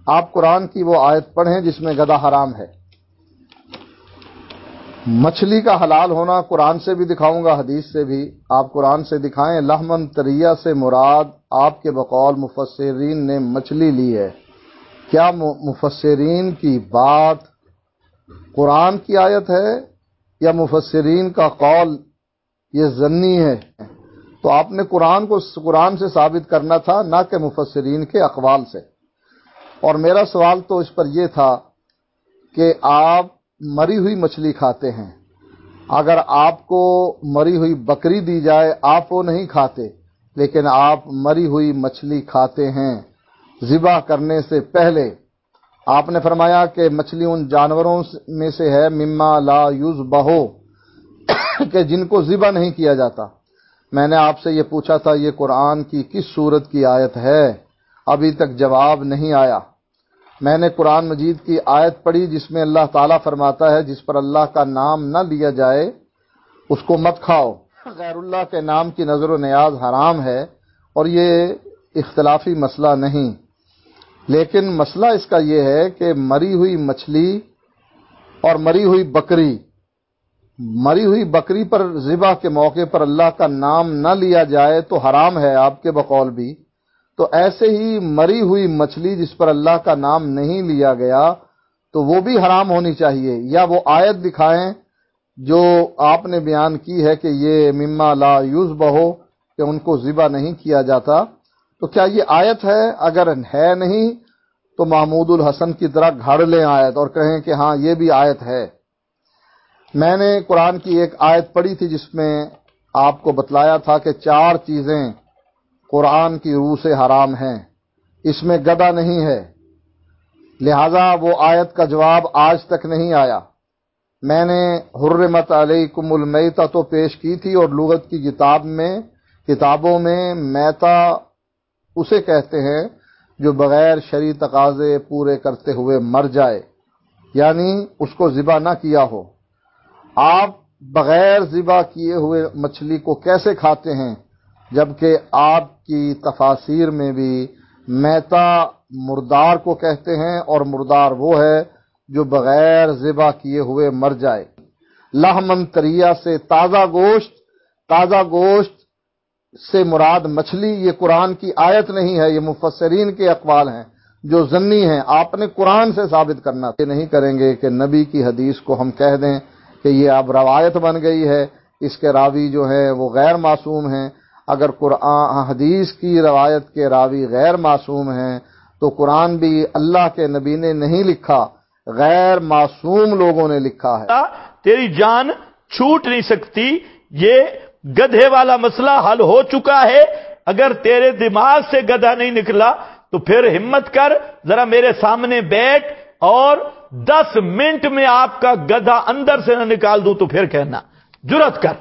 آپ قرآن کی وہ آیت پڑھیں جس میں گدھا حرام ہے۔ مچھلی کا حلال ہونا قرآن سے بھی دکھاؤں گا، حدیث سے بھی۔ آپ قرآن سے دکھائیں۔ لحمن طریہ سے مراد آپ کے بقول مفسرین نے مچھلی لی ہے۔ کیا مفسرین کی بات قرآن کی آیت ہے یا مفسرین کا قول یہ ظنی ہے؟ تو آپ نے قرآن کو قرآن سے ثابت کرنا تھا، نہ کہ مفسرین کے اقوال سے۔ اور میرا سوال تو اس پر یہ تھا کہ آپ مری ہوئی مچھلی کھاتے ہیں، اگر آپ کو مری ہوئی بکری دی جائے آپ وہ نہیں کھاتے، لیکن آپ مری ہوئی مچھلی کھاتے ہیں ذبح کرنے سے پہلے۔ آپ نے فرمایا کہ مچھلی ان جانوروں میں سے ہے مما لا یذبح، کہ جن کو ذبح نہیں کیا جاتا۔ میں نے آپ سے یہ پوچھا تھا یہ قرآن کی کس سورت کی آیت ہے، ابھی تک جواب نہیں آیا۔ میں نے قرآن مجید کی آیت پڑھی جس میں اللہ تعالیٰ فرماتا ہے جس پر اللہ کا نام نہ لیا جائے اس کو مت کھاؤ۔ غیر اللہ کے نام کی نظر و نیاز حرام ہے، اور یہ اختلافی مسئلہ نہیں، لیکن مسئلہ اس کا یہ ہے کہ مری ہوئی مچھلی اور مری ہوئی بکری پر ذبح کے موقع پر اللہ کا نام نہ لیا جائے تو حرام ہے آپ کے بقول بھی، تو ایسے ہی مری ہوئی مچھلی جس پر اللہ کا نام نہیں لیا گیا تو وہ بھی حرام ہونی چاہیے۔ یا وہ آیت دکھائیں جو آپ نے بیان کی ہے کہ یہ مما لا یذبح، کہ ان کو ذبح نہیں کیا جاتا، تو کیا یہ آیت ہے؟ اگر ہے نہیں تو محمود الحسن کی طرح گھڑ لیں آیت اور کہیں کہ ہاں یہ بھی آیت ہے۔ میں نے قرآن کی ایک آیت پڑھی تھی جس میں آپ کو بتلایا تھا کہ 4 چیزیں قرآن کی روح سے حرام ہیں، اس میں گدھا نہیں ہے، لہذا وہ آیت کا جواب آج تک نہیں آیا۔ میں نے حرمت علیکم المیتہ تو پیش کی تھی، اور لغت کی کتابوں میں میتہ اسے کہتے ہیں جو بغیر شرعی تقاضے پورے کرتے ہوئے مر جائے، یعنی اس کو ذبح نہ کیا ہو۔ آپ بغیر ذبح کیے ہوئے مچھلی کو کیسے کھاتے ہیں، جبکہ آپ کی تفاسیر میں بھی میتہ مردار کو کہتے ہیں، اور مردار وہ ہے جو بغیر ذبح کیے ہوئے مر جائے۔ لحمن طریہ سے تازہ گوشت سے مراد مچھلی، یہ قرآن کی آیت نہیں ہے، یہ مفسرین کے اقوال ہیں جو ظنی ہیں۔ آپ نے قرآن سے ثابت کرنا، یہ نہیں کریں گے کہ نبی کی حدیث کو ہم کہہ دیں کہ یہ اب روایت بن گئی ہے، اس کے راوی جو ہیں وہ غیر معصوم ہیں۔ اگر قرآن حدیث کی روایت کے راوی غیر معصوم ہیں تو قرآن بھی اللہ کے نبی نے نہیں لکھا، غیر معصوم لوگوں نے لکھا ہے۔ تیری جان چھوٹ نہیں سکتی، یہ گدھے والا مسئلہ حل ہو چکا ہے۔ اگر تیرے دماغ سے گدھا نہیں نکلا تو پھر ہمت کر، ذرا میرے سامنے بیٹھ اور 10 منٹ میں آپ کا گدھا اندر سے نہ نکال دوں تو پھر کہنا، جرات کر۔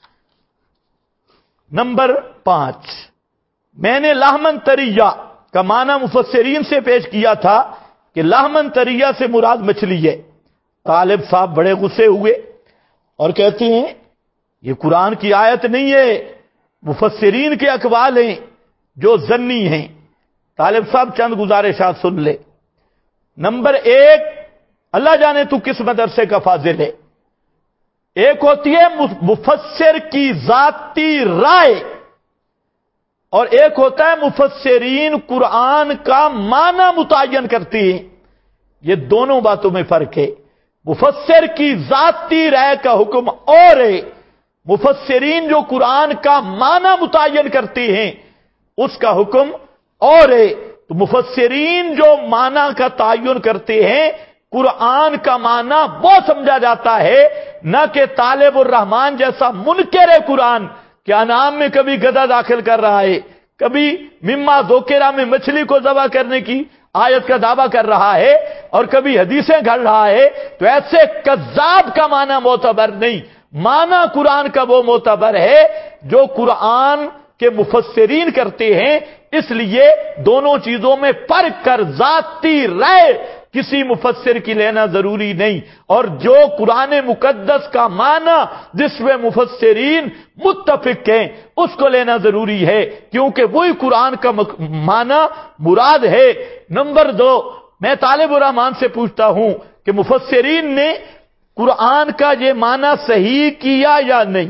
نمبر 5، میں نے لحمن طریہ کا معنی مفسرین سے پیش کیا تھا کہ لحمن طریہ سے مراد مچھلی ہے۔ طالب صاحب بڑے غصے ہوئے اور کہتے ہیں یہ قرآن کی آیت نہیں ہے، مفسرین کے اقوال ہیں جو ظنی ہیں۔ طالب صاحب چند گزارشات سن لے۔ نمبر 1، اللہ جانے تو کس مدرسے کا فاضل ہے، ایک ہوتی ہے مفسر کی ذاتی رائے، اور ایک ہوتا ہے مفسرین قرآن کا معنی متعین کرتی ہیں۔ یہ دونوں باتوں میں فرق ہے۔ مفسر کی ذاتی رائے کا حکم اور ہے، مفسرین جو قرآن کا معنی متعین کرتی ہیں اس کا حکم اور ہے۔ تو مفسرین جو معنی کا تعین کرتے ہیں، قرآن کا معنی وہ سمجھا جاتا ہے، نہ کہ طالب الرحمان جیسا منکر قرآن کہ انعام میں کبھی گدھا داخل کر رہا ہے، کبھی مما ذکرہ میں مچھلی کو ذبح کرنے کی آیت کا دعویٰ کر رہا ہے، اور کبھی حدیثیں گھڑ رہا ہے۔ تو ایسے کذاب کا معنی معتبر نہیں، معنی قرآن کا وہ معتبر ہے جو قرآن کے مفسرین کرتے ہیں۔ اس لیے دونوں چیزوں میں فرق کر، ذاتی رائے کسی مفسر کی لینا ضروری نہیں، اور جو قرآن مقدس کا معنی جس میں مفسرین متفق ہیں اس کو لینا ضروری ہے، کیونکہ وہی قرآن کا معنی مراد ہے۔ نمبر 2، میں طالب الرحمان سے پوچھتا ہوں کہ مفسرین نے قرآن کا یہ معنی صحیح کیا یا نہیں؟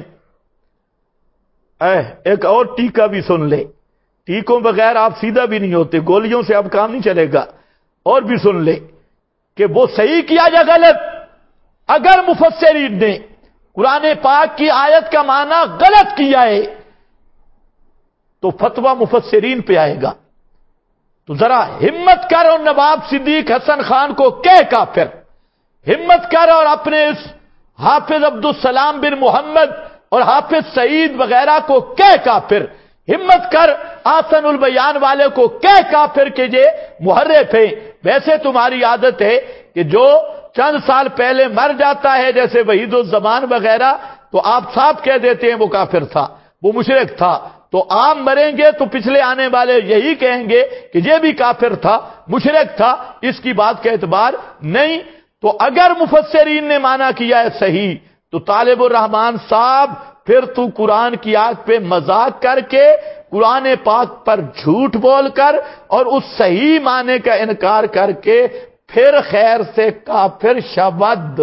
ایک اور ٹیکا بھی سن لے، ٹیکوں بغیر آپ سیدھا بھی نہیں ہوتے، گولیوں سے اب کام نہیں چلے گا، اور بھی سن لے کہ وہ صحیح کیا یا غلط۔ اگر مفسرین نے قرآن پاک کی آیت کا معنی غلط کیا ہے تو فتویٰ مفسرین پہ آئے گا۔ تو ذرا ہمت کر اور نواب صدیق حسن خان کو کہہ کافر، ہمت کر اور اپنے اس حافظ عبدالسلام بن محمد اور حافظ سعید وغیرہ کو کہہ کافر، ہمت کر آسن البیان والے کو کہہ کافر کہ یہ محرف ہے۔ ویسے تمہاری عادت ہے کہ جو چند سال پہلے مر جاتا ہے جیسے وحید الزمان وغیرہ تو آپ صاحب کہہ دیتے ہیں وہ کافر تھا، وہ مشرک تھا، تو آپ مریں گے تو پچھلے آنے والے یہی کہیں گے کہ یہ بھی کافر تھا، مشرک تھا، اس کی بات کا اعتبار نہیں۔ تو اگر مفسرین نے مانا کیا ہے صحیح تو طالب الرحمان صاحب پھر تو قرآن کی آیت پہ مذاق کر کے، قرآن پاک پر جھوٹ بول کر اور اس صحیح معنی کا انکار کر کے پھر خیر سے کافر شود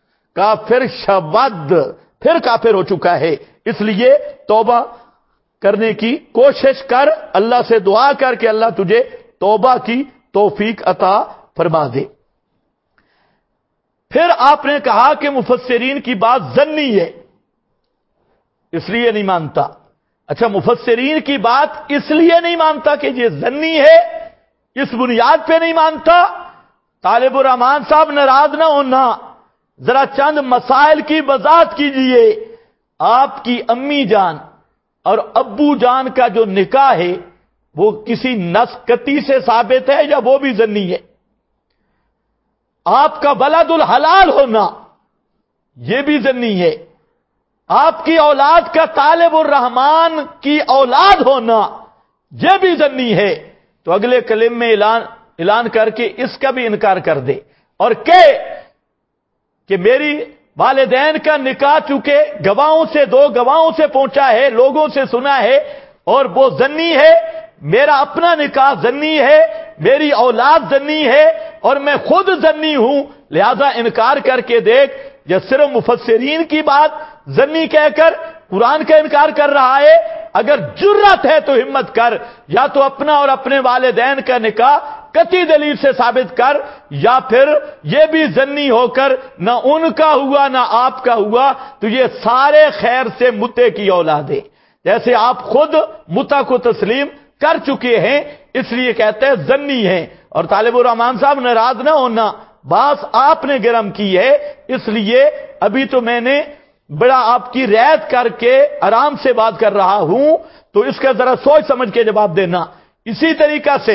پھر کافر ہو چکا ہے۔ اس لیے توبہ کرنے کی کوشش کر، اللہ سے دعا کر کہ اللہ تجھے توبہ کی توفیق عطا فرما دے۔ پھر آپ نے کہا کہ مفسرین کی بات ظنی ہے اس لیے نہیں مانتا۔ اچھا، مفسرین کی بات اس لیے نہیں مانتا کہ یہ ظنی ہے، اس بنیاد پہ نہیں مانتا؟ طالب الرحمان صاحب ناراض نہ ہونا، ذرا چند مسائل کی وضاحت کیجئے۔ آپ کی امی جان اور ابو جان کا جو نکاح ہے وہ کسی نص قطعی سے ثابت ہے یا وہ بھی ظنی ہے؟ آپ کا ولد الحلال ہونا یہ بھی ظنی ہے۔ آپ کی اولاد کا طالب الرحمان کی اولاد ہونا یہ بھی ظنی ہے۔ تو اگلے کلمے میں اعلان کر کے اس کا بھی انکار کر دے اور کہ میری والدین کا نکاح چونکہ گواہوں سے، دو گواہوں سے پہنچا ہے، لوگوں سے سنا ہے اور وہ ظنی ہے، میرا اپنا نکاح ظنی ہے، میری اولاد ظنی ہے اور میں خود ظنی ہوں، لہذا انکار کر کے دیکھ۔ یہ صرف مفسرین کی بات ظنی کہہ کر قرآن کا انکار کر رہا ہے۔ اگر جرت ہے تو ہمت کر، یا تو اپنا اور اپنے والدین کا نکاح قطعی دلیل سے ثابت کر، یا پھر یہ بھی ظنی ہو کر نہ ان کا ہوا نہ آپ کا ہوا تو یہ سارے خیر سے متے کی اولاد ہے، جیسے آپ خود متا کو تسلیم کر چکے ہیں، اس لیے کہتے ہیں ظنی ہیں۔ اور طالب الرحمان صاحب ناراض نہ ہونا، بات آپ نے گرم کی ہے، اس لیے ابھی تو میں نے بڑا آپ کی رعایت کر کے آرام سے بات کر رہا ہوں، تو اس کا ذرا سوچ سمجھ کے جواب دینا۔ اسی طریقہ سے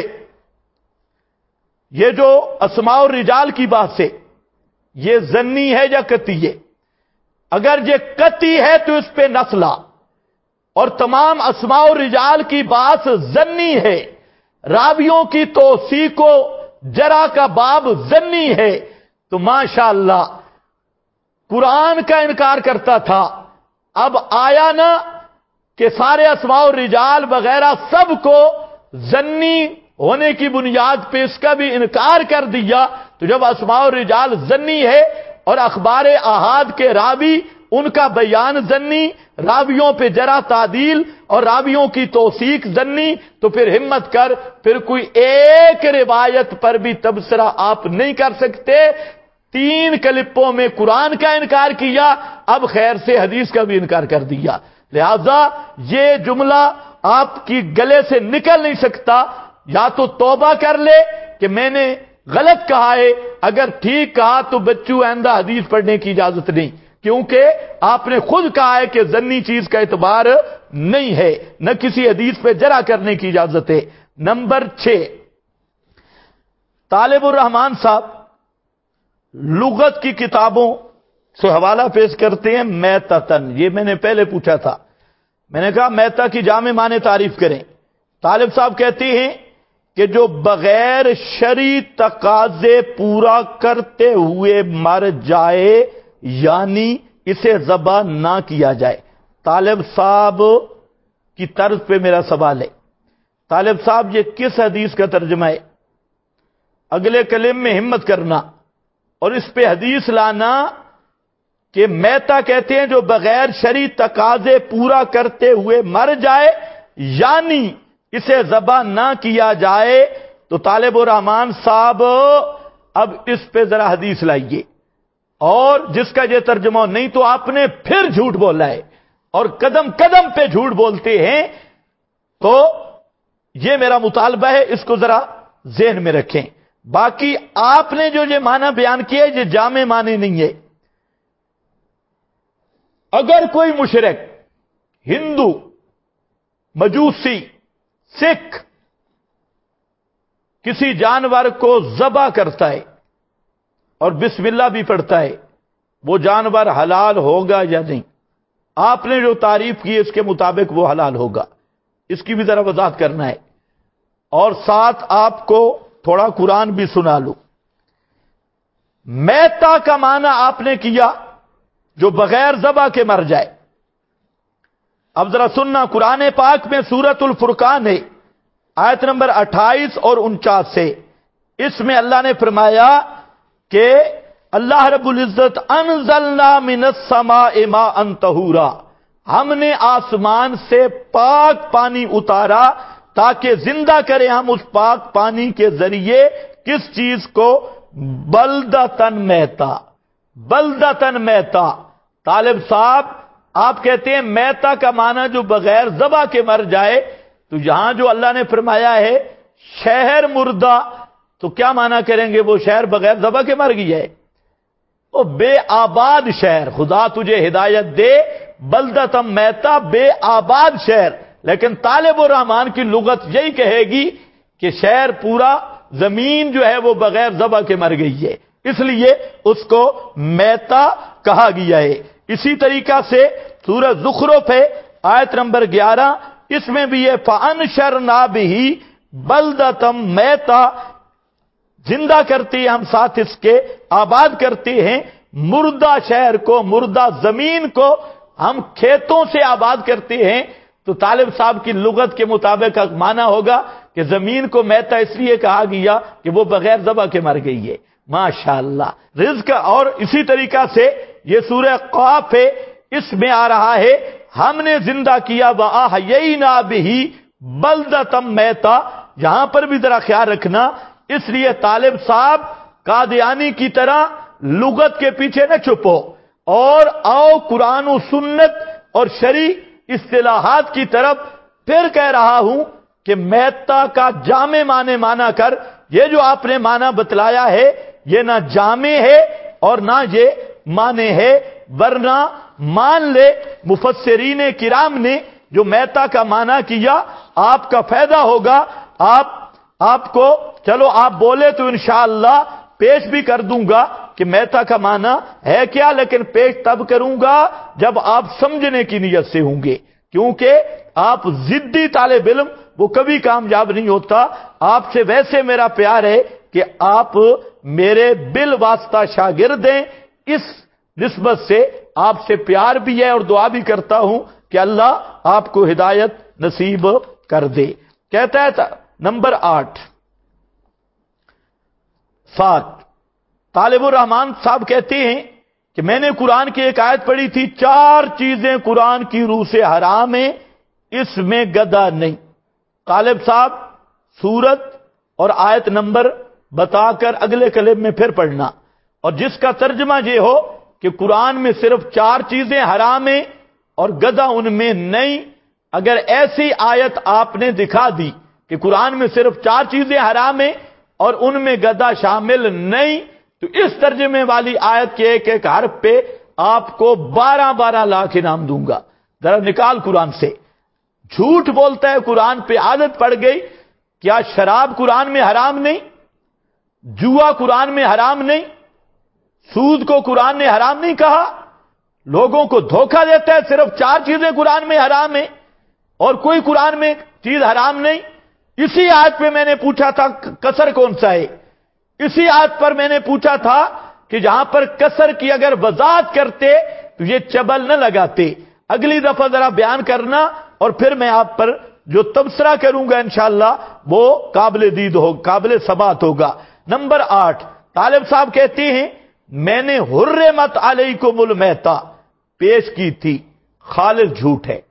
یہ جو اسماء الرجال کی بات سے، یہ ظنی ہے یا قطعی ہے؟ اگر یہ قطعی ہے تو اس پہ نص لا، اور تمام اسماء الرجال کی بات ظنی ہے، راویوں کی توثیق و جرح کا باب ظنی ہے، تو ماشاءاللہ قرآن کا انکار کرتا تھا، اب آیا نا کہ سارے اسماء الرجال وغیرہ سب کو ظنی ہونے کی بنیاد پہ اس کا بھی انکار کر دیا۔ تو جب اسماء الرجال ظنی ہے اور اخبار احاد کے راوی ان کا بیان ظنی، راویوں پہ جرح تعدیل اور راویوں کی توثیق ظنی، تو پھر ہمت کر، پھر کوئی ایک روایت پر بھی تبصرہ آپ نہیں کر سکتے۔ 3 کلپوں میں قرآن کا انکار کیا، اب خیر سے حدیث کا بھی انکار کر دیا، لہذا یہ جملہ آپ کی گلے سے نکل نہیں سکتا۔ یا تو توبہ کر لے کہ میں نے غلط کہا ہے، اگر ٹھیک کہا تو بچوں آئندہ حدیث پڑھنے کی اجازت نہیں، کیونکہ آپ نے خود کہا ہے کہ ظنی چیز کا اعتبار نہیں ہے، نہ کسی حدیث پہ جرح کرنے کی اجازت ہے۔ نمبر 6، طالب الرحمان صاحب لغت کی کتابوں سے حوالہ پیش کرتے ہیں میتتن، یہ میں نے پہلے پوچھا تھا، میں نے کہا میتا کی جامع معنی تعریف کریں۔ طالب صاحب کہتے ہیں کہ جو بغیر شرعی تقاضے پورا کرتے ہوئے مر جائے، یعنی اسے ذبح نہ کیا جائے۔ طالب صاحب کی طرز پہ میرا سوال ہے، طالب صاحب یہ کس حدیث کا ترجمہ ہے؟ اگلے کلم میں ہمت کرنا اور اس پہ حدیث لانا کہ میتا کہتے ہیں جو بغیر شرعی تقاضے پورا کرتے ہوئے مر جائے، یعنی اسے ذبح نہ کیا جائے. تو طالب الرحمان صاحب اب اس پہ ذرا حدیث لائیے، اور جس کا یہ ترجمہ نہیں تو آپ نے پھر جھوٹ بولا ہے اور قدم قدم پہ جھوٹ بولتے ہیں. تو یہ میرا مطالبہ ہے، اس کو ذرا ذہن میں رکھیں. باقی آپ نے جو یہ معنی بیان کیا یہ جامع معنی نہیں ہے. اگر کوئی مشرک، ہندو، مجوسی، سکھ کسی جانور کو ذبح کرتا ہے اور بسم اللہ بھی پڑھتا ہے، وہ جانور حلال ہوگا یا نہیں؟ آپ نے جو تعریف کی اس کے مطابق وہ حلال ہوگا. اس کی بھی ذرا وضاحت کرنا ہے، اور ساتھ آپ کو تھوڑا قرآن بھی سنا لوں. میتا کا معنی آپ نے کیا جو بغیر ذبح کے مر جائے. اب ذرا سننا، قرآن پاک میں سورۃ الفرقان ہے، آیت نمبر 28 اور 49 سے. اس میں اللہ نے فرمایا کہ اللہ رب العزت انزلنا من السماء ماء طہورا، ہم نے آسمان سے پاک پانی اتارا تاکہ زندہ کریں ہم اس پاک پانی کے ذریعے کس چیز کو؟ بلدتن میتا. بلدتن میتا. طالب صاحب آپ کہتے ہیں میتا کا معنی جو بغیر ذبح کے مر جائے، تو یہاں جو اللہ نے فرمایا ہے شہر مردہ، تو کیا معنی کریں گے؟ وہ شہر بغیر ذبح کے مر گئی ہے. وہ بے آباد شہر، خدا تجھے ہدایت دے. بلدتم میتا، بے آباد شہر. لیکن طالب الرحمان کی لغت یہی کہے گی کہ شہر پورا، زمین جو ہے وہ بغیر ذبح کے مر گئی ہے، اس لیے اس کو میتا کہا گیا ہے. اسی طریقہ سے سورہ زخرف ہے، آیت نمبر 11، اس میں بھی یہ فَأَنشَرْنَا بِهِ بَلْدَةً میتا، زندہ کرتے ہیں ہم ساتھ اس کے، آباد کرتے ہیں مردہ شہر کو، مردہ زمین کو ہم کھیتوں سے آباد کرتے ہیں. تو طالب صاحب کی لغت کے مطابق معنی ہوگا کہ زمین کو میتا اس لیے کہا گیا کہ وہ بغیر ذبح کے مر گئی ہے. ماشاءاللہ. رزق. اور اسی طریقہ سے یہ سورہ قاف ہے، اس میں آ رہا ہے ہم نے زندہ کیا وَأَحْيَيْنَا بِهِ بَلْدَةً میتا. یہاں پر بھی ذرا خیال رکھنا، اس لیے طالب صاحب قادیانی کی طرح لغت کے پیچھے نہ چھپو، اور آؤ قرآن و سنت اور شرعی اصطلاحات کی طرف. پھر کہہ رہا ہوں کہ میتا کا جامع معنی مانا کر، یہ جو آپ نے معنی بتلایا ہے یہ نہ جامع ہے اور نہ یہ معنی ہے. ورنہ مان لے مفسرین کرام نے جو میتا کا معنی کیا، آپ کا فائدہ ہوگا. آپ کو چلو آپ بولے تو انشاءاللہ پیش بھی کر دوں گا کہ میتا کا معنی ہے کیا، لیکن پیش تب کروں گا جب آپ سمجھنے کی نیت سے ہوں گے، کیونکہ آپ ضدی طالب علم وہ کبھی کامیاب نہیں ہوتا. آپ سے ویسے میرا پیار ہے کہ آپ میرے بالواسطہ شاگرد ہیں، اس نسبت سے آپ سے پیار بھی ہے اور دعا بھی کرتا ہوں کہ اللہ آپ کو ہدایت نصیب کر دے. کہتا ہے نمبر 8 طالب الرحمان صاحب کہتے ہیں کہ میں نے قرآن کی ایک آیت پڑھی تھی، 4 چیزیں قرآن کی روح سے حرام ہیں، اس میں گدھا نہیں. طالب صاحب سورت اور آیت نمبر بتا کر اگلے کلم میں پھر پڑھنا، اور جس کا ترجمہ یہ ہو کہ قرآن میں صرف 4 چیزیں حرام ہیں اور گدھا ان میں نہیں. اگر ایسی آیت آپ نے دکھا دی کہ قرآن میں صرف 4 چیزیں حرام ہیں اور ان میں گدھا شامل نہیں، تو اس ترجمے والی آیت کے ایک ایک حرف پہ آپ کو 12 لاکھ انعام دوں گا. ذرا نکال قرآن سے. جھوٹ بولتا ہے قرآن پہ عادت پڑ گئی. کیا شراب قرآن میں حرام نہیں؟ جوا قرآن میں حرام نہیں؟ سود کو قرآن نے حرام نہیں کہا؟ لوگوں کو دھوکہ دیتا ہے صرف 4 چیزیں قرآن میں حرام ہیں اور کوئی قرآن میں چیز حرام نہیں. اسی آیت پہ میں نے پوچھا تھا کسر کون سا ہے، اسی آیت پر میں نے پوچھا تھا کہ جہاں پر کسر کی اگر وضاحت کرتے تو یہ چبل نہ لگاتے. اگلی دفعہ ذرا بیان کرنا اور پھر میں آپ پر جو تبصرہ کروں گا انشاءاللہ وہ قابل دید ہوگا، قابل ثبات ہوگا. نمبر 8 طالب صاحب کہتے ہیں میں نے حرمت علیکم المیتہ پیش کی تھی، خالص جھوٹ ہے۔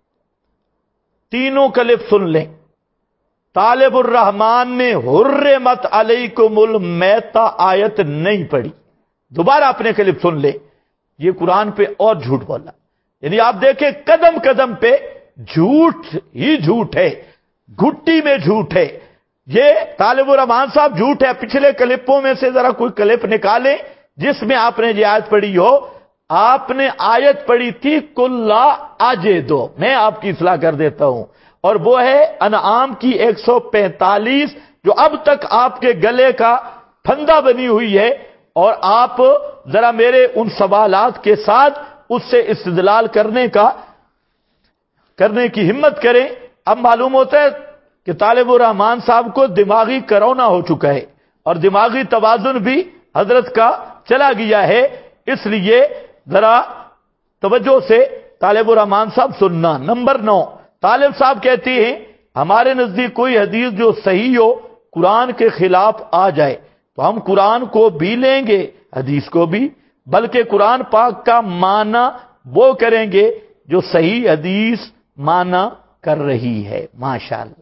تینوں کلپ سن لیں۔ طالب الرحمان نے حرمت علیکم المیتہ آیت نہیں پڑھی، دوبارہ اپنے کلپ سن لیں، یہ قرآن پہ اور جھوٹ بولا۔ یعنی آپ دیکھیں قدم قدم پہ جھوٹ ہی جھوٹ ہے، گھٹی میں جھوٹ ہے۔ یہ طالب الرحمان صاحب جھوٹ ہے۔ پچھلے کلپوں میں سے ذرا کوئی کلپ نکالیں جس میں آپ نے یہ آیت پڑھی ہو۔ آپ نے آیت پڑھی تھی کلا آجے دو، میں آپ کی اصلاح کر دیتا ہوں، اور وہ ہے انعام کی 145 جو اب تک آپ کے گلے کا پھندا بنی ہوئی ہے، اور آپ ذرا میرے ان سوالات کے ساتھ اس سے استدلال کرنے کی ہمت کریں۔ اب معلوم ہوتا ہے کہ طالب الرحمان صاحب کو دماغی کرونا ہو چکا ہے اور دماغی توازن بھی حضرت کا چلا گیا ہے، اس لیے ذرا توجہ سے طالب الرحمان صاحب سننا۔ نمبر 9 طالب صاحب کہتے ہیں ہمارے نزدیک کوئی حدیث جو صحیح ہو قرآن کے خلاف آ جائے تو ہم قرآن کو بھی لیں گے حدیث کو بھی، بلکہ قرآن پاک کا معنی وہ کریں گے جو صحیح حدیث معنی کر رہی ہے۔ ماشاءاللہ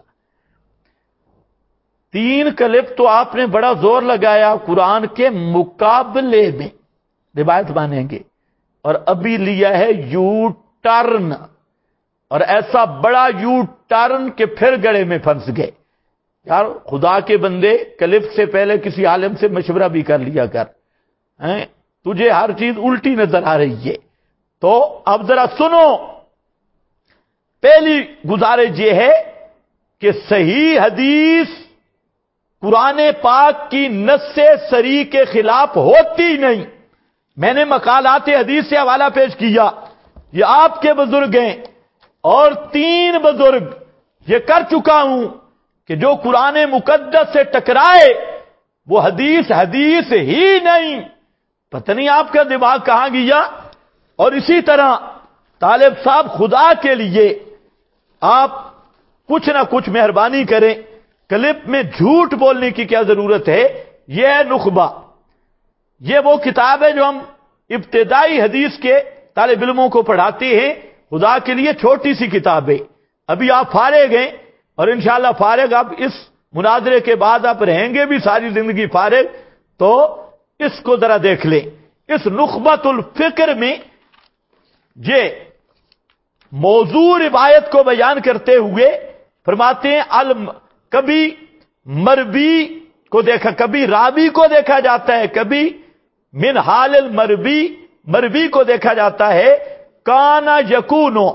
3 کلپ تو آپ نے بڑا زور لگایا قرآن کے مقابلے میں روایت مانیں گے، اور ابھی لیا ہے یو ٹرن، اور ایسا بڑا یو ٹرن کہ پھر گڑے میں پھنس گئے۔ یار خدا کے بندے کلپ سے پہلے کسی عالم سے مشورہ بھی کر لیا کر، تجھے ہر چیز الٹی نظر آ رہی ہے۔ تو اب ذرا سنو، پہلی گزارش یہ ہے کہ صحیح حدیث قرآن پاک کی نص صریح کے خلاف ہوتی نہیں۔ میں نے مقالات حدیث سے حوالہ پیش کیا، یہ آپ کے بزرگ ہیں، اور 3 بزرگ یہ کر چکا ہوں کہ جو قرآن مقدس سے ٹکرائے وہ حدیث ہی نہیں۔ پتہ نہیں آپ کا دماغ کہاں گیا۔ اور اسی طرح طالب صاحب خدا کے لیے آپ کچھ نہ کچھ مہربانی کریں، کلپ میں جھوٹ بولنے کی کیا ضرورت ہے۔ یہ ہے نخبہ، یہ وہ کتاب ہے جو ہم ابتدائی حدیث کے طالب علموں کو پڑھاتے ہیں۔ خدا کے لیے چھوٹی سی کتاب ہے، ابھی آپ فارغ ہیں، اور انشاءاللہ فارغ آپ اس مناظرے کے بعد آپ رہیں گے بھی ساری زندگی فارغ، تو اس کو ذرا دیکھ لیں۔ اس نخبۃ الفکر میں یہ موضوع روایت کو بیان کرتے ہوئے فرماتے ہیں کبھی مربی کو دیکھا، کبھی راوی کو دیکھا جاتا ہے، کبھی من حال مربی کو دیکھا جاتا ہے، کانا یکونو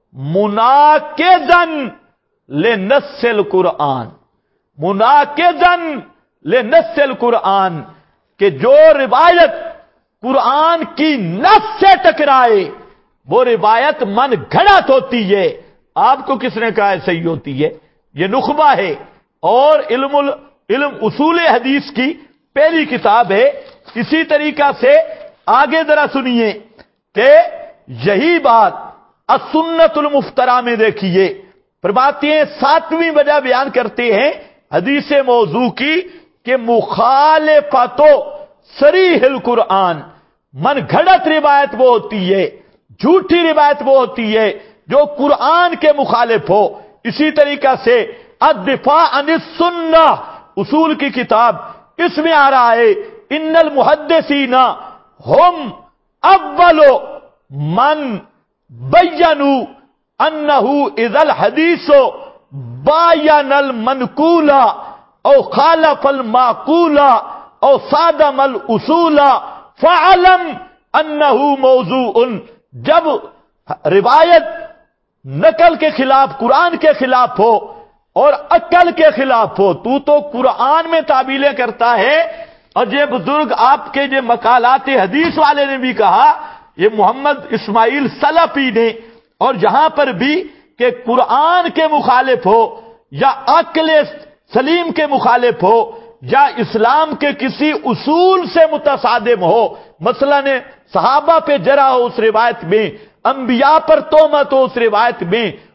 مناقضاً لنص القرآن، مناقضاً لنص القرآن، کہ جو روایت قرآن کی نص سے ٹکرائے وہ روایت من گھڑت ہوتی ہے۔ آپ کو کس نے کہا ہے صحیح ہوتی ہے؟ یہ نخبہ ہے، اور علم اصول حدیث کی پہلی کتاب ہے۔ اسی طریقہ سے آگے ذرا سنیے کہ یہی بات السنت المفترا میں دیکھیے، فرماتے ہیں 7ویں وجہ بیان کرتے ہیں حدیث موضوع کی کہ مخالفت صریح القرآن، من گھڑت روایت وہ ہوتی ہے، جھوٹی روایت وہ ہوتی ہے جو قرآن کے مخالف ہو۔ اسی طریقہ سے الدفاع عن السنہ اصول کی کتاب، اس میں آ رہا ہے ان المحدثین ہم اول من بینوا انہ اذا الحدیث باین المنقول او خالف المعقول او صادم الاصول فعلم انہ موضوع۔ جب روایت نقل کے خلاف، قرآن کے خلاف ہو اور عقل کے خلاف ہو، تو قرآن میں تعبیلیں کرتا ہے۔ اور یہ بزرگ آپ کے یہ مقالات حدیث والے نے بھی کہا، یہ محمد اسماعیل سلفی نے، اور جہاں پر بھی کہ قرآن کے مخالف ہو یا عقل سلیم کے مخالف ہو یا اسلام کے کسی اصول سے متصادم ہو، مثلا صحابہ پہ جرح ہو اس روایت میں، انبیاء پر تہمت ہو اس روایت میں،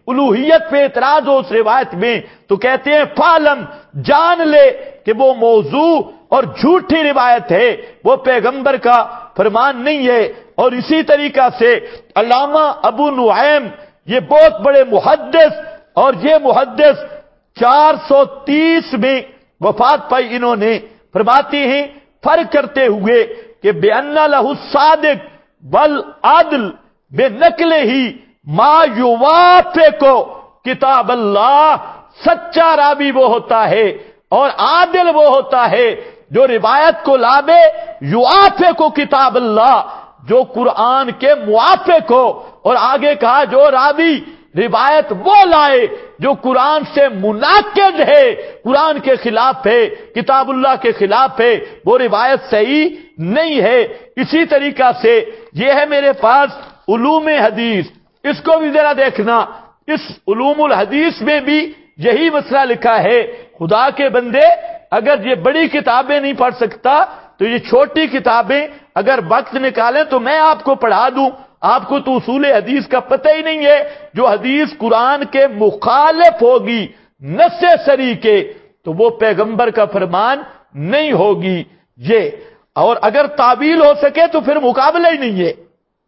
الوہیت پہ اعتراض ہو اس روایت میں تو کہتے ہیں فعلم، جان لے کہ وہ موضوع اور جھوٹی روایت ہے، وہ پیغمبر کا فرمان نہیں ہے۔ اور اسی طریقہ سے علامہ ابو نعیم، یہ بہت بڑے محدث، اور یہ محدث 430 میں وفات پائی انہوں نے، فرماتے ہیں فرق کرتے ہوئے کہ بِأَنَّ لَهُ الصَّادِقُ وَالْعَدْلُ بِنَقْلِهِ مَا يُوَافِقُ کتاب اللہ، سچا راوی وہ ہوتا ہے اور عادل وہ ہوتا ہے جو روایت کو لابے یوافق کتاب اللہ، جو قرآن کے موافق ہو، اور آگے کہا جو راوی روایت وہ لائے جو قرآن سے مناقض ہے، قرآن کے خلاف ہے، کتاب اللہ کے خلاف ہے، وہ روایت صحیح نہیں ہے۔ اسی طریقہ سے یہ ہے میرے پاس علوم حدیث، اس کو بھی ذرا دیکھنا، اس علوم الحدیث میں بھی یہی مسئلہ لکھا ہے۔ خدا کے بندے، اگر یہ بڑی کتابیں نہیں پڑھ سکتا تو یہ چھوٹی کتابیں اگر وقت نکالیں تو میں آپ کو پڑھا دوں۔ آپ کو تو اصول حدیث کا پتہ ہی نہیں ہے، جو حدیث قرآن کے مخالف ہوگی نص صریح کے تو وہ پیغمبر کا فرمان نہیں ہوگی یہ، اور اگر تعویل ہو سکے تو پھر مقابلہ ہی نہیں ہے۔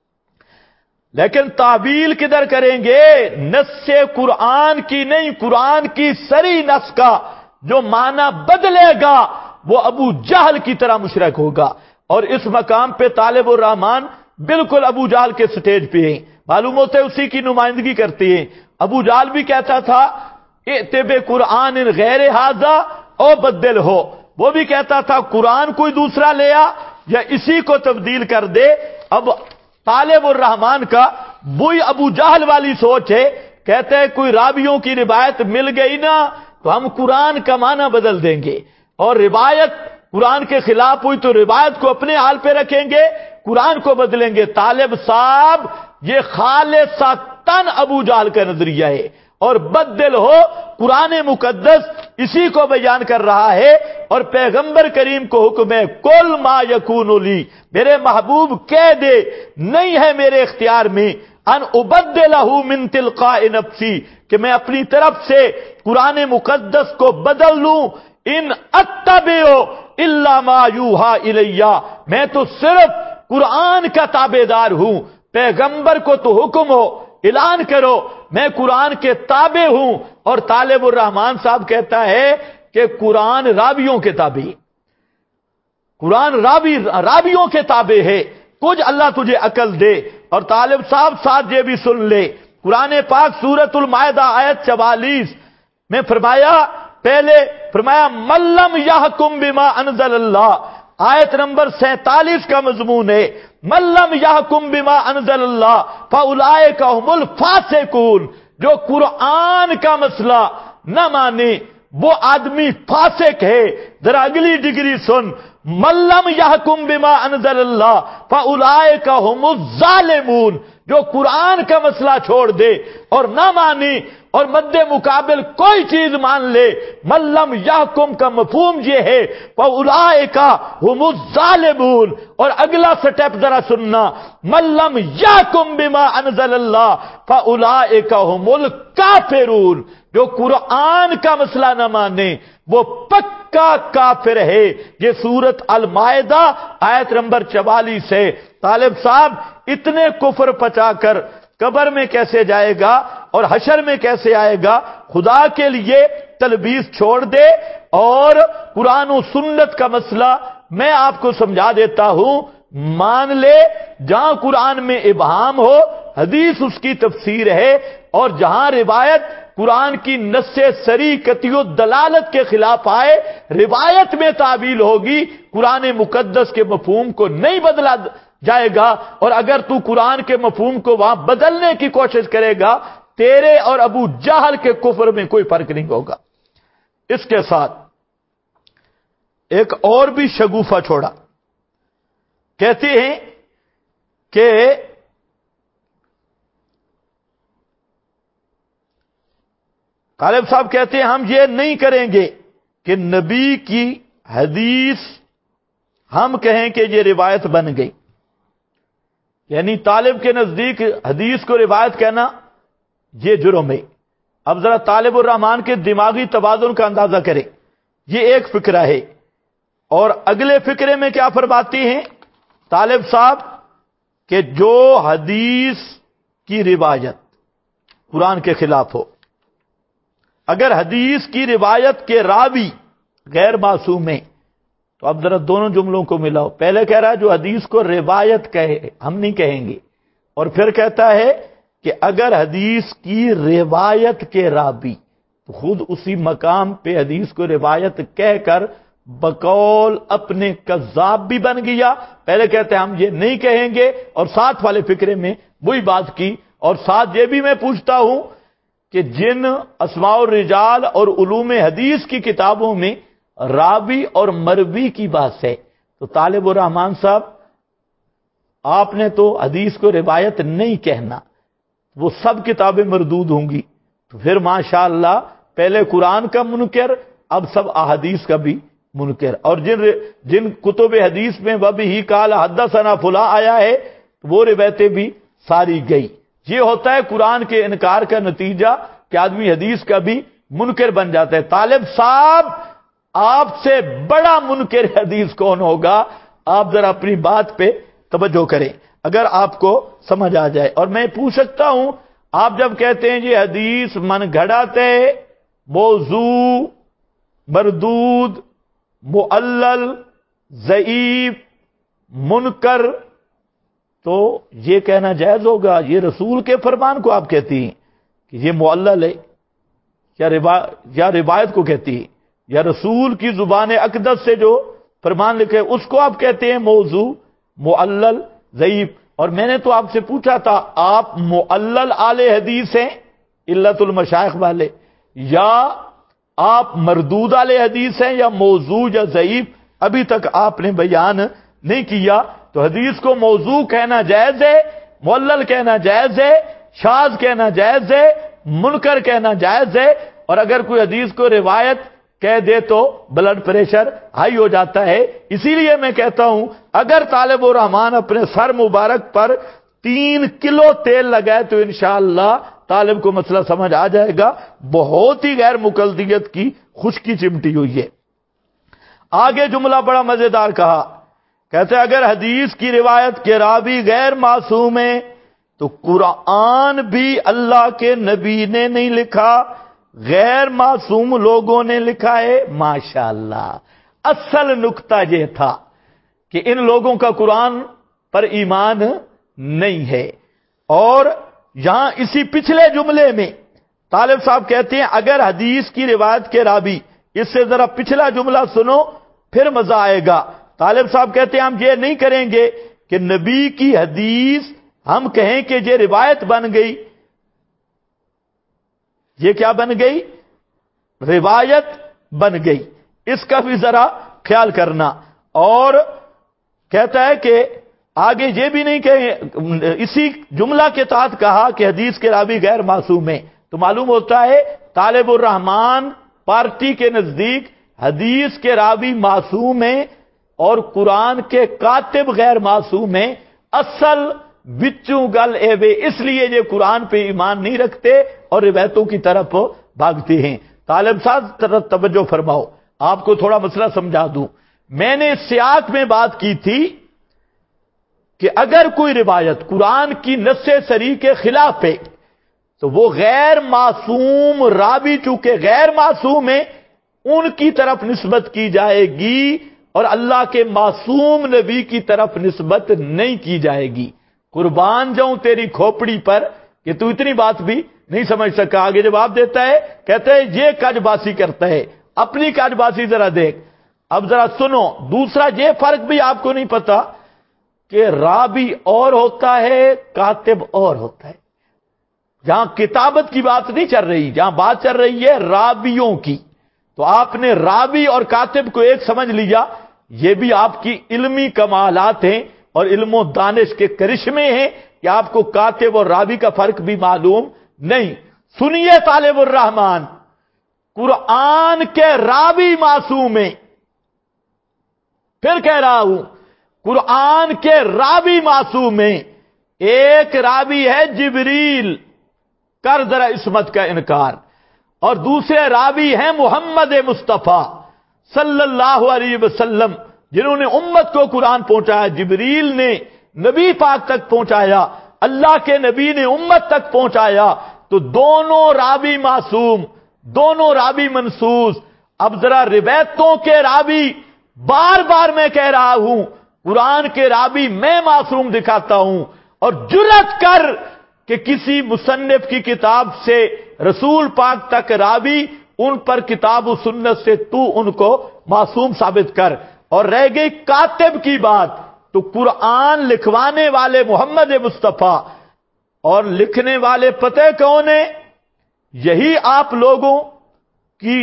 لیکن تعویل کدھر کریں گے؟ نص قرآن کی نہیں، قرآن کی صریح نص کا جو معنی بدلے گا وہ ابو جہل کی طرح مشرک ہوگا۔ اور اس مقام پہ طالب الرحمن بالکل ابو جہل کے سٹیج پہ ہیں، معلوم ہوتا ہے اسی کی نمائندگی کرتے ہیں۔ ابو جہل بھی کہتا تھا ائت بقرآن غیر ھذا او بدل ہو، وہ بھی کہتا تھا قرآن کوئی دوسرا لے آ یا اسی کو تبدیل کر دے۔ اب طالب الرحمن کا وہی ابو جہل والی سوچ ہے، کہتے ہیں کوئی راویوں کی روایت مل گئی نا تو ہم قرآن کا معنی بدل دیں گے، اور روایت قرآن کے خلاف ہوئی تو روایت کو اپنے حال پہ رکھیں گے، قرآن کو بدلیں گے۔ طالب صاحب یہ خالصتاً ابو جہل کا نظریہ ہے، اور بدل ہو قرآن مقدس اسی کو بیان کر رہا ہے، اور پیغمبر کریم کو حکم ہے کل ما یکون لی، میرے محبوب کہہ دے نہیں ہے میرے اختیار میں ان ابدلہ من تلقاء نفسی، کہ میں اپنی طرف سے قرآن مقدس کو بدل لوں، ان اتبع الا ما یوحى الیہ، میں تو صرف قرآن کا تابع دار ہوں، پیغمبر کو تو حکم ہو اعلان کرو میں قرآن کے تابع ہوں۔ اور طالب الرحمن صاحب کہتا ہے کہ قرآن راویوں کے تابع، قرآن راویوں کے تابع ہے، کچھ اللہ تجھے عقل دے۔ اور طالب صاحب ساتھ یہ بھی سن لے، قرآن پاک سورۃ المائدہ آیت 44 میں فرمایا، پہلے فرمایا ملم یحکم بما انزل اللہ، آیت نمبر 47 کا مضمون ہے ملم یحکم بما انزل اللہ فاولئک هم الفاسقون، جو قرآن کا مسئلہ نہ مانے وہ آدمی فاسق ہے۔ ذرا اگلی ڈگری سن، ملم یحکم بما انزل اللہ فاولئک هم الظالمون، جو قرآن کا مسئلہ چھوڑ دے اور نہ مانے اور مد مقابل کوئی چیز مان لے، ملم یحکم کا مفہوم یہ ہے فاولئک هم الظالمون۔ اور اگلا سٹیپ ذرا سننا، ملم یحکم بما انزل اللہ فاولئک هم الکافرون، جو قرآن کا مسئلہ نہ مانے وہ پکا کافر ہے۔ یہ سورۃ المائدہ آیت نمبر 44 ہے۔ طالب صاحب اتنے کفر پچا کر قبر میں کیسے جائے گا اور حشر میں کیسے آئے گا؟ خدا کے لیے تلبیس چھوڑ دے، اور قرآن و سنت کا مسئلہ میں آپ کو سمجھا دیتا ہوں، مان لے جہاں قرآن میں ابہام ہو حدیث اس کی تفسیر ہے، اور جہاں روایت قرآن کی نص صریح قطعی دلالت کے خلاف آئے روایت میں تعویل ہوگی، قرآن مقدس کے مفہوم کو نہیں بدلا جائے گا۔ اور اگر تو قرآن کے مفہوم کو وہاں بدلنے کی کوشش کرے گا تیرے اور ابو جہل کے کفر میں کوئی فرق نہیں ہوگا۔ اس کے ساتھ ایک اور بھی شگوفہ چھوڑا، کہتے ہیں کہ طالب صاحب کہتے ہیں ہم یہ نہیں کریں گے کہ نبی کی حدیث ہم کہیں کہ یہ روایت بن گئی، یعنی طالب کے نزدیک حدیث کو روایت کہنا یہ جرم ہے۔ اب ذرا طالب الرحمان کے دماغی توازن کا اندازہ کریں، یہ ایک فقرہ ہے، اور اگلے فقرے میں کیا فرماتی ہیں طالب صاحب کہ جو حدیث کی روایت قرآن کے خلاف ہو، اگر حدیث کی روایت کے راوی غیر معصوم ہیں، تو اب ذرا دونوں جملوں کو ملاؤ۔ پہلے کہہ رہا ہے جو حدیث کو روایت کہے، ہم نہیں کہیں گے، اور پھر کہتا ہے کہ اگر حدیث کی روایت کے راوی، تو خود اسی مقام پہ حدیث کو روایت کہہ کر بقول اپنے کذاب بھی بن گیا۔ پہلے کہتے ہیں ہم یہ نہیں کہیں گے، اور ساتھ والے فقرے میں وہی بات کی، اور ساتھ یہ بھی میں پوچھتا ہوں کہ جن اسماء الرجال اور علوم حدیث کی کتابوں میں راوی اور مروی کی بات ہے، تو طالب الرحمان صاحب آپ نے تو حدیث کو روایت نہیں کہنا، وہ سب کتابیں مردود ہوں گی، تو پھر ماشاءاللہ پہلے قرآن کا منکر، اب سب احادیث کا بھی منکر، اور جن کتب حدیث میں وہ بھی قال حدثنا فلاں آیا ہے، وہ روایتیں بھی ساری گئی۔ یہ ہوتا ہے قرآن کے انکار کا نتیجہ کہ آدمی حدیث کا بھی منکر بن جاتا ہے۔ طالب صاحب آپ سے بڑا منکر حدیث کون ہوگا؟ آپ ذرا اپنی بات پہ توجہ کریں اگر آپ کو سمجھ آ جائے۔ اور میں پوچھ سکتا ہوں، آپ جب کہتے ہیں یہ حدیث من گھڑت ہے، موضوع، مردود، معلل، ضعیف، منکر، تو یہ کہنا جائز ہوگا؟ یہ رسول کے فرمان کو آپ کہتی ہیں کہ یہ معلل ہے، یا روایت کو کہتی ہے، یا رسول کی زبان اقدس سے جو فرمان لکھے اس کو آپ کہتے ہیں موضوع، معلل، ضعیف؟ اور میں نے تو آپ سے پوچھا تھا آپ معلل آل حدیث ہیں علت المشائخ والے، یا آپ مردود آل حدیث ہیں، یا موضوع یا ضعیف؟ ابھی تک آپ نے بیان نہیں کیا۔ تو حدیث کو موضوع کہنا جائز ہے، معلل کہنا جائز ہے، شاذ کہنا جائز ہے، منکر کہنا جائز ہے، اور اگر کوئی حدیث کو روایت کہہ دے تو بلڈ پریشر ہائی ہو جاتا ہے۔ اسی لیے میں کہتا ہوں اگر طالب الرحمان اپنے سر مبارک پر 3 کلو تیل لگائے تو انشاءاللہ طالب کو مسئلہ سمجھ آ جائے گا۔ بہت ہی غیر مقلدیت کی خشکی چمٹی ہوئی ہے۔ آگے جملہ بڑا مزیدار کہا، کہتے اگر حدیث کی روایت کے راوی غیر معصوم ہیں تو قرآن بھی اللہ کے نبی نے نہیں لکھا، غیر معصوم لوگوں نے لکھا ہے۔ ماشاءاللہ اصل نکتہ یہ تھا کہ ان لوگوں کا قرآن پر ایمان نہیں ہے۔ اور یہاں اسی پچھلے جملے میں طالب صاحب کہتے ہیں اگر حدیث کی روایت کے راوی، اس سے ذرا پچھلا جملہ سنو پھر مزہ آئے گا۔ طالب صاحب کہتے ہیں ہم یہ نہیں کریں گے کہ نبی کی حدیث ہم کہیں کہ یہ روایت بن گئی۔ یہ کیا بن گئی؟ روایت بن گئی، اس کا بھی ذرا خیال کرنا۔ اور کہتا ہے کہ آگے یہ بھی نہیں کہ اسی جملہ کے تحت کہا کہ حدیث کے راوی غیر معصوم ہیں، تو معلوم ہوتا ہے طالب الرحمان پارٹی کے نزدیک حدیث کے راوی معصوم ہیں اور قرآن کے کاتب غیر معصوم ہیں۔ اصل بچوں گل اے وے، اس لیے یہ قرآن پہ ایمان نہیں رکھتے اور روایتوں کی طرف بھاگتے ہیں۔ طالب صاحب توجہ فرماؤ، آپ کو تھوڑا مسئلہ سمجھا دوں۔ میں نے اس سیاق میں بات کی تھی کہ اگر کوئی روایت قرآن کی نص صریح کے خلاف ہے تو وہ غیر معصوم راوی چونکہ غیر معصوم ہیں ان کی طرف نسبت کی جائے گی اور اللہ کے معصوم نبی کی طرف نسبت نہیں کی جائے گی۔ قربان جاؤں تیری کھوپڑی پر کہ تو اتنی بات بھی نہیں سمجھ سکا۔ آگے جواب دیتا ہے، کہتے ہیں یہ کج باسی کرتا ہے، اپنی کج باسی ذرا دیکھ۔ اب ذرا سنو، دوسرا یہ فرق بھی آپ کو نہیں پتا کہ راوی اور ہوتا ہے، کاتب اور ہوتا ہے۔ جہاں کتابت کی بات نہیں چل رہی، جہاں بات چل رہی ہے راویوں کی، تو آپ نے راوی اور کاتب کو ایک سمجھ لیا، یہ بھی آپ کی علمی کمالات ہیں اور علم و دانش کے کرشمے ہیں کہ آپ کو کاتب اور راوی کا فرق بھی معلوم نہیں۔ سنیے طالب الرحمان، قرآن کے راوی معصوم ہیں، پھر کہہ رہا ہوں قرآن کے راوی معصوم ہیں۔ ایک راوی ہے جبریل، کر ذرا عصمت کا انکار. اور دوسرے راوی ہیں محمد مصطفیٰ صلی اللہ علیہ وسلم، جنہوں نے امت کو قرآن پہنچایا. جبریل نے نبی پاک تک پہنچایا، اللہ کے نبی نے امت تک پہنچایا. تو دونوں راوی معصوم، دونوں راوی منصوص. اب ذرا روایتوں کے راوی، بار بار میں کہہ رہا ہوں، قرآن کے راوی میں معصوم دکھاتا ہوں. اور جرأت کر کہ کسی مصنف کی کتاب سے رسول پاک تک راوی، ان پر کتاب و سنت سے تو ان کو معصوم ثابت کر. اور رہ گئی کاتب کی بات، تو قرآن لکھوانے والے محمد مصطفیٰ اور لکھنے والے پتہ کون ہیں؟ یہی آپ لوگوں کی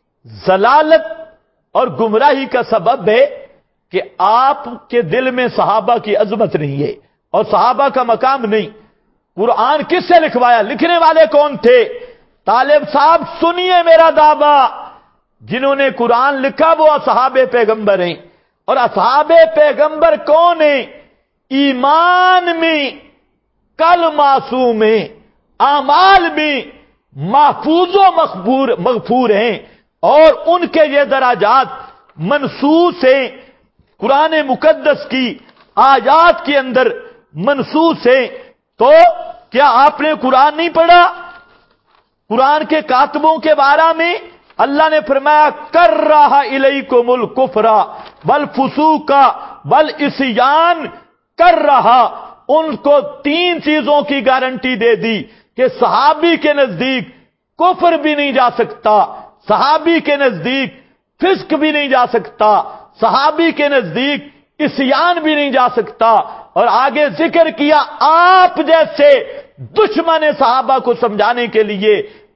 ضلالت اور گمراہی کا سبب ہے کہ آپ کے دل میں صحابہ کی عظمت نہیں ہے اور صحابہ کا مقام نہیں. قرآن کس سے لکھوایا؟ لکھنے والے کون تھے؟ طالب صاحب سنیے میرا دعویٰ، جنہوں نے قرآن لکھا وہ اصحاب پیغمبر ہیں. اور اصحاب پیغمبر کون ہیں؟ ایمان میں کل معصوم ہیں، اعمال میں محفوظ و مغفور ہیں، اور ان کے یہ درجات منصوص ہیں، قرآن مقدس کی آیات کے اندر منصوص ہیں. تو کیا آپ نے قرآن نہیں پڑھا؟ قرآن کے کاتبوں کے بارے میں اللہ نے فرمایا کر رہا الیکم الکفر والفسوق والعصیان، کر رہا. ان کو تین چیزوں کی گارنٹی دے دی کہ صحابی کے نزدیک کفر بھی نہیں جا سکتا، صحابی کے نزدیک فسق بھی نہیں جا سکتا، صحابی کے نزدیک عصیان بھی نہیں جا سکتا. اور آگے ذکر کیا آپ جیسے دشمن صحابہ کو سمجھانے کے لیے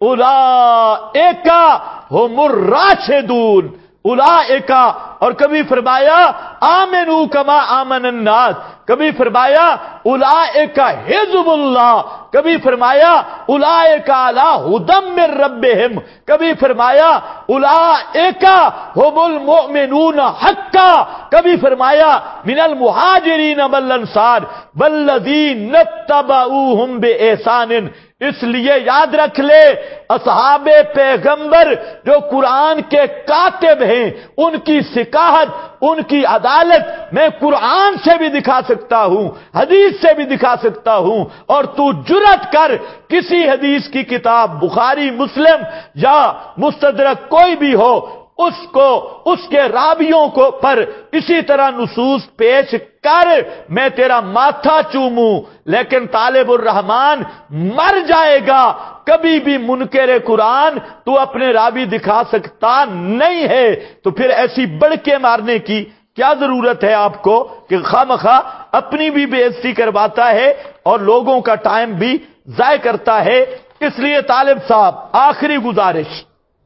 اولئک ھم الراشدون، اولئک. اور کبھی فرمایا آمنو کما آمن الناس، کبھی فرمایا اولئک حزب اللہ، کبھی فرمایا اولئک علی ھدی من ربہم، کبھی فرمایا اولئک ھم المؤمنون حقا، کبھی فرمایا من المہاجرین والانصار والذین اتبعوہم بإحسان. اس لیے یاد رکھ لے، اصحاب پیغمبر جو قرآن کے کاتب ہیں، ان کی ثقاہت، ان کی عدالت میں قرآن سے بھی دکھا سکتا ہوں، حدیث سے بھی دکھا سکتا ہوں. اور تو جرأت کر کسی حدیث کی کتاب، بخاری، مسلم یا مستدرک کوئی بھی ہو، اس کو، اس کے راویوں کو پر اسی طرح نصوص پیش کر، میں تیرا ماتھا چوموں. لیکن طالب الرحمن مر جائے گا، کبھی بھی منکر قرآن تو اپنے راوی دکھا سکتا نہیں ہے. تو پھر ایسی بڑکے مارنے کی کیا ضرورت ہے آپ کو کہ خواہ اپنی بھی بے عزتی کرواتا ہے اور لوگوں کا ٹائم بھی ضائع کرتا ہے. اس لیے طالب صاحب آخری گزارش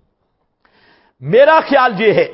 میرا خیال یہ ہے،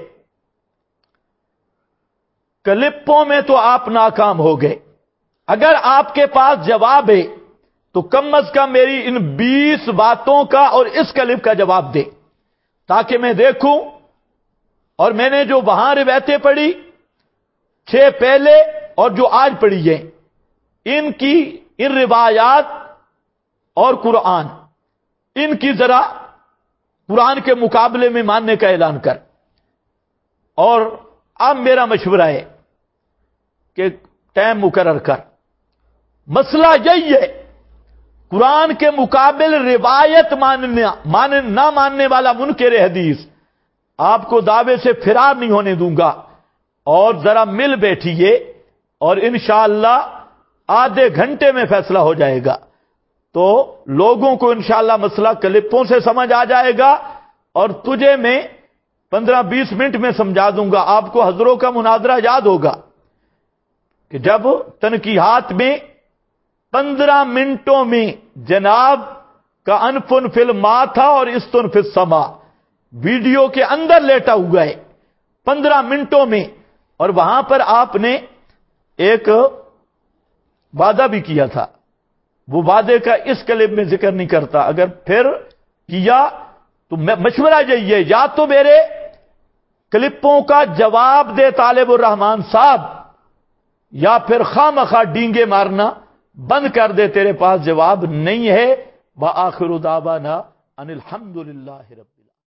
کلپوں میں تو آپ ناکام ہو گئے. اگر آپ کے پاس جواب ہے تو کم از کم میری ان 20 باتوں کا اور اس کلپ کا جواب دے، تاکہ میں دیکھوں. اور میں نے جو وہاں روایتیں پڑھی 6 پہلے اور جو آج پڑھی ہیں، ان روایات اور قرآن، ان کی ذرا قرآن کے مقابلے میں ماننے کا اعلان کر. اور اب میرا مشورہ ہے کہ ٹائم مقرر کر. مسئلہ یہی ہے، قرآن کے مقابل روایت نہ ماننے والا منکر حدیث آپ کو دعوے سے فرار نہیں ہونے دوں گا. اور ذرا مل بیٹھیے اور انشاءاللہ آدھے گھنٹے میں فیصلہ ہو جائے گا. تو لوگوں کو انشاءاللہ مسئلہ کلپوں سے سمجھ آ جائے گا، اور تجھے میں 15-20 منٹ میں سمجھا دوں گا. آپ کو حضروں کا مناظرہ یاد ہوگا کہ جب تنقیحات میں 15 منٹوں میں جناب کا انفن فی الما تھا اور استن فی السما، ویڈیو کے اندر لیٹا ہوا ہے 15 منٹوں میں. اور وہاں پر آپ نے ایک وعدہ بھی کیا تھا، وہ وعدے کا اس کلپ میں ذکر نہیں کرتا. اگر پھر کیا تو مشورہ یہی ہے، یا تو میرے کلپوں کا جواب دے طالب الرحمان صاحب، یا پھر خواہ مخواہ ڈینگے مارنا بند کر دے، تیرے پاس جواب نہیں ہے. وآخر دعوانا ان الحمد للہ رب